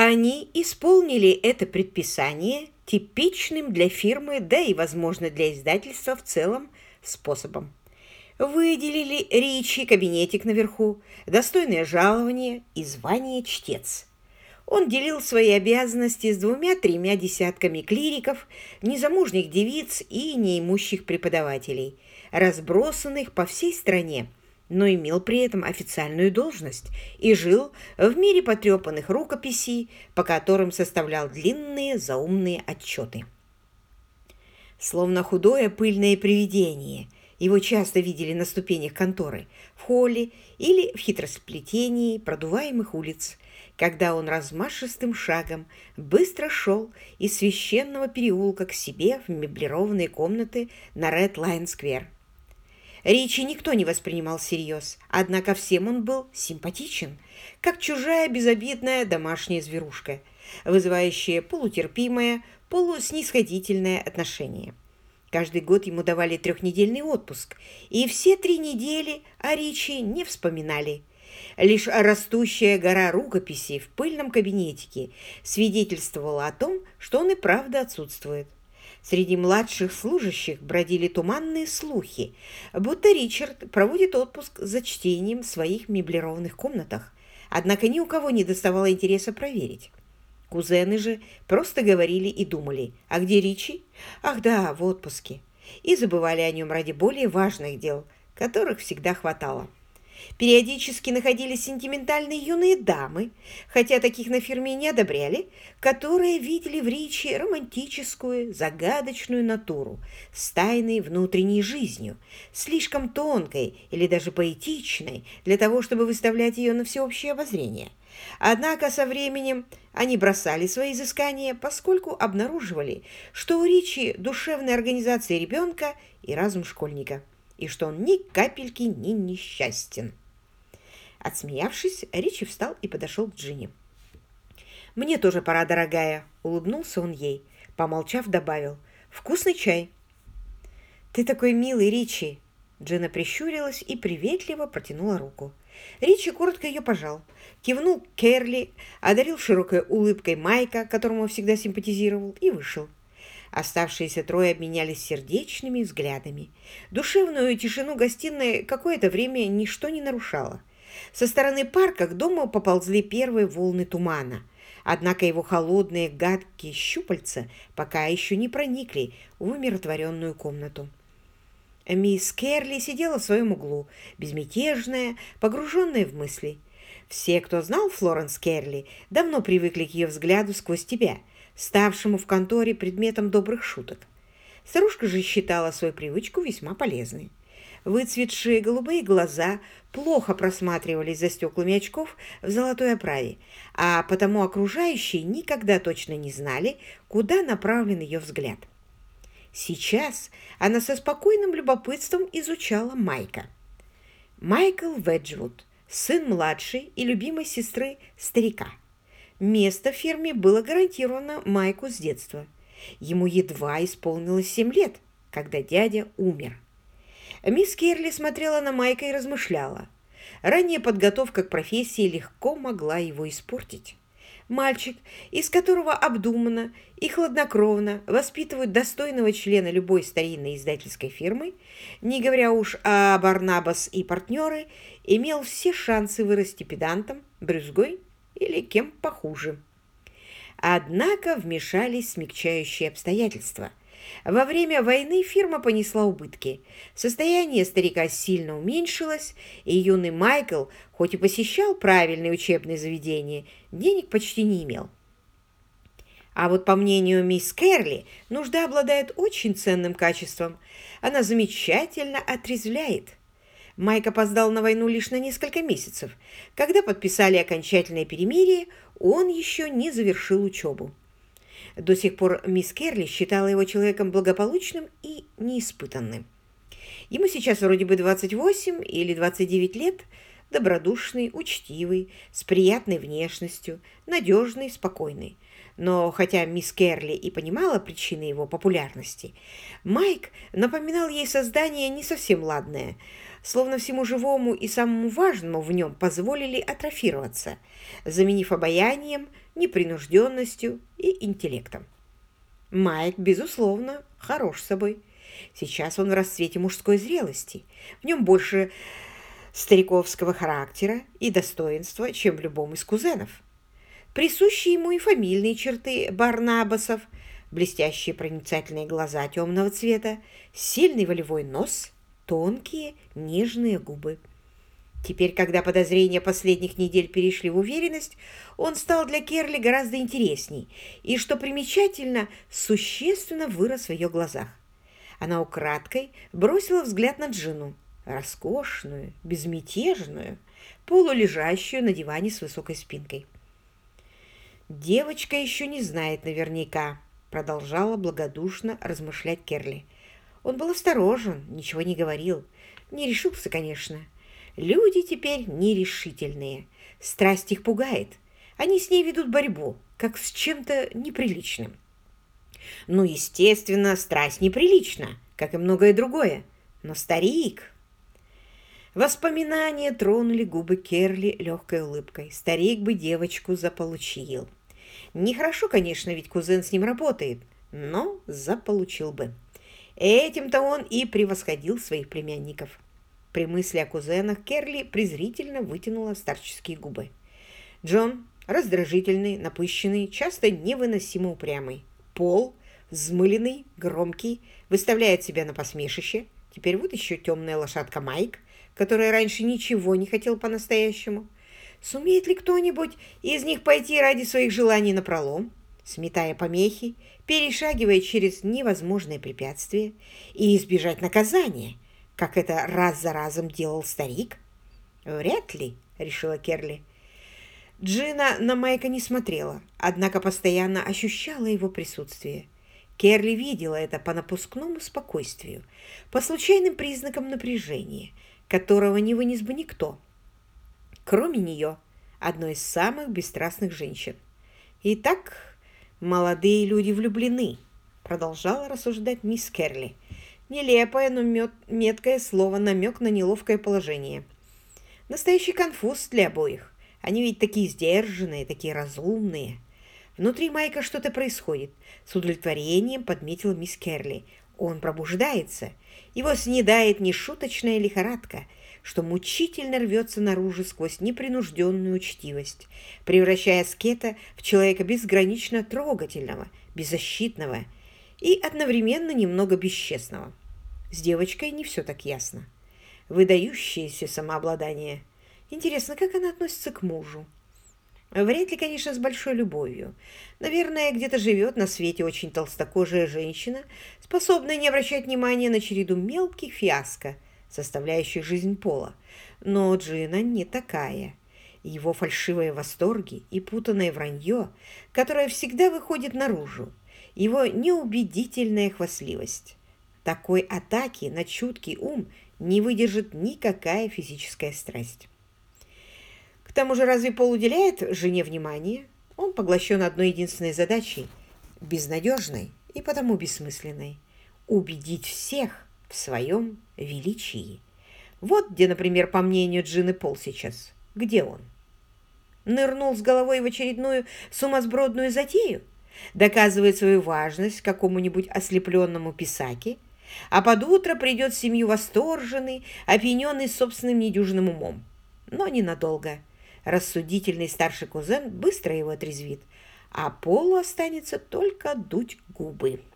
Они исполнили это предписание типичным для фирмы, да и, возможно, для издательства в целом способом. Выделили Ричи кабинетик наверху, достойное жалование и звание чтец. Он делил свои обязанности с двумя-тремя десятками клириков, незамужних девиц и неимущих преподавателей, разбросанных по всей стране, но имел при этом официальную должность и жил в мире потрепанных рукописей, по которым составлял длинные заумные отчеты. Словно худое пыльное привидение, его часто видели на ступенях конторы, в холле или в хитросплетении продуваемых улиц, когда он размашистым шагом быстро шел из священного переулка к себе в меблированные комнаты на Ред Лайн-сквер. Ричи никто не воспринимал всерьез, однако всем он был симпатичен, как чужая безобидная домашняя зверушка, вызывающая полутерпимое, полуснисходительное отношение. Каждый год ему давали трехнедельный отпуск, и все 3 недели о Ричи не вспоминали. Лишь растущая гора рукописей в пыльном кабинетике свидетельствовала о том, что он и правда отсутствует. Среди младших служащих бродили туманные слухи, будто Ричард проводит отпуск за чтением в своих меблированных комнатах, однако ни у кого не доставало интереса проверить. Кузены же просто говорили и думали: а где Ричи? Ах да, в отпуске. И забывали о нем ради более важных дел, которых всегда хватало. Периодически находились сентиментальные юные дамы, хотя таких на фирме не одобряли, которые видели в Ричи романтическую, загадочную натуру с тайной внутренней жизнью, слишком тонкой или даже поэтичной для того, чтобы выставлять ее на всеобщее обозрение. Однако со временем они бросали свои изыскания, поскольку обнаруживали, что у Ричи душевная организация ребенка и разум школьника, и что он ни капельки не несчастен. Отсмеявшись, Ричи встал и подошел к Джинни. «Мне тоже пора, дорогая», — улыбнулся он ей. Помолчав, добавил: «Вкусный чай». «Ты такой милый, Ричи!» Джина прищурилась и приветливо протянула руку. Ричи коротко ее пожал, кивнул Керли, одарил широкой улыбкой Майка, которому всегда симпатизировал, и вышел. Оставшиеся трое обменялись сердечными взглядами. Душевную тишину гостиной какое-то время ничто не нарушало. Со стороны парка к дому поползли первые волны тумана, однако его холодные гадкие щупальца пока еще не проникли в умиротворенную комнату. Мисс Керли сидела в своем углу, безмятежная, погруженная в мысли. Все, кто знал Флоренс Керли, давно привыкли к ее взгляду сквозь тебя, ставшему в конторе предметом добрых шуток. Старушка же считала свою привычку весьма полезной. Выцветшие голубые глаза плохо просматривались за стеклами очков в золотой оправе, а потому окружающие никогда точно не знали, куда направлен ее взгляд. Сейчас она со спокойным любопытством изучала Майка. Майкл Веджвуд, сын младшей и любимой сестры старика. Место в фирме было гарантировано Майку с детства. Ему едва исполнилось 7 лет, когда дядя умер. Мисс Керли смотрела на Майка и размышляла. Ранняя подготовка к профессии легко могла его испортить. Мальчик, из которого обдуманно и хладнокровно воспитывают достойного члена любой старинной издательской фирмы, не говоря уж о Барнабас и партнеры, имел все шансы вырасти педантом, брюзгой или кем похуже. Однако вмешались смягчающие обстоятельства. Во время войны фирма понесла убытки. Состояние старика сильно уменьшилось, и юный Майкл, хоть и посещал правильные учебные заведения, денег почти не имел. А вот по мнению мисс Керли, нужда обладает очень ценным качеством. Она замечательно отрезвляет. Майк опоздал на войну лишь на несколько месяцев. Когда подписали окончательное перемирие, он еще не завершил учебу. До сих пор мисс Керли считала его человеком благополучным и неиспытанным. Ему сейчас вроде бы 28 или 29 лет, добродушный, учтивый, с приятной внешностью, надежный, спокойный. Но хотя мисс Керли и понимала причины его популярности, Майк напоминал ей создание не совсем ладное, словно всему живому и самому важному в нем позволили атрофироваться, заменив обаянием непринужденностью и интеллектом. Майк, безусловно, хорош собой. Сейчас он в расцвете мужской зрелости. В нем больше стариковского характера и достоинства, чем в любом из кузенов. Присущи ему и фамильные черты Барнабасов, блестящие проницательные глаза темного цвета, сильный волевой нос, тонкие нежные губы. Теперь, когда подозрения последних недель перешли в уверенность, он стал для Керли гораздо интересней и, что примечательно, существенно вырос в ее глазах. Она украдкой бросила взгляд на Джину, роскошную, безмятежную, полулежащую на диване с высокой спинкой. «Девочка еще не знает наверняка», — продолжала благодушно размышлять Керли. Он был осторожен, ничего не говорил. Не решился, конечно. Люди теперь нерешительные. Страсть их пугает. Они с ней ведут борьбу, как с чем-то неприличным. Ну, естественно, страсть неприлична, как и многое другое. Но старик... Воспоминания тронули губы Керли легкой улыбкой. Старик бы девочку заполучил. Нехорошо, конечно, ведь кузен с ним работает, но заполучил бы. Этим-то он и превосходил своих племянников. При мысли о кузенах Керли презрительно вытянула старческие губы. Джон раздражительный, напыщенный, часто невыносимо упрямый. Пол взмыленный, громкий, выставляет себя на посмешище. Теперь вот еще темная лошадка Майк, который раньше ничего не хотел по-настоящему. Сумеет ли кто-нибудь из них пойти ради своих желаний напролом, сметая помехи, перешагивая через невозможные препятствия и избежать наказания, как это раз за разом делал старик? Вряд ли, решила Керли. Джина на Майка не смотрела, однако постоянно ощущала его присутствие. Керли видела это по напускному спокойствию, по случайным признакам напряжения, которого не вынес бы никто, кроме нее, одной из самых бесстрастных женщин. «Итак, молодые люди влюблены», — продолжала рассуждать мисс Керли. Нелепое, но меткое слово, намек на неловкое положение. Настоящий конфуз для обоих. Они ведь такие сдержанные, такие разумные. Внутри Майка что-то происходит. С удовлетворением подметила мисс Керли. Он пробуждается. Его снедает нешуточная лихорадка, что мучительно рвется наружу сквозь непринужденную учтивость, превращая аскета в человека безгранично трогательного, беззащитного и одновременно немного бесчестного. С девочкой не все так ясно. Выдающееся самообладание. Интересно, как она относится к мужу? Вряд ли, конечно, с большой любовью. Наверное, где-то живет на свете очень толстокожая женщина, способная не обращать внимания на череду мелких фиаско, составляющих жизнь Пола. Но Джина не такая. Его фальшивые восторги и путанное вранье, которое всегда выходит наружу, его неубедительная хвастливость. Такой атаки на чуткий ум не выдержит никакая физическая страсть. К тому же, разве Пол уделяет жене внимание? Он поглощен одной единственной задачей, безнадежной и потому бессмысленной – убедить всех в своем величии. Вот где, например, по мнению Джины, Пол сейчас. Где он? Нырнул с головой в очередную сумасбродную затею? Доказывает свою важность какому-нибудь ослепленному писаке, а под утро придет в семью восторженный, опьяненный собственным недюжинным умом. Но ненадолго. Рассудительный старший кузен быстро его отрезвит, а Полу останется только дуть губы.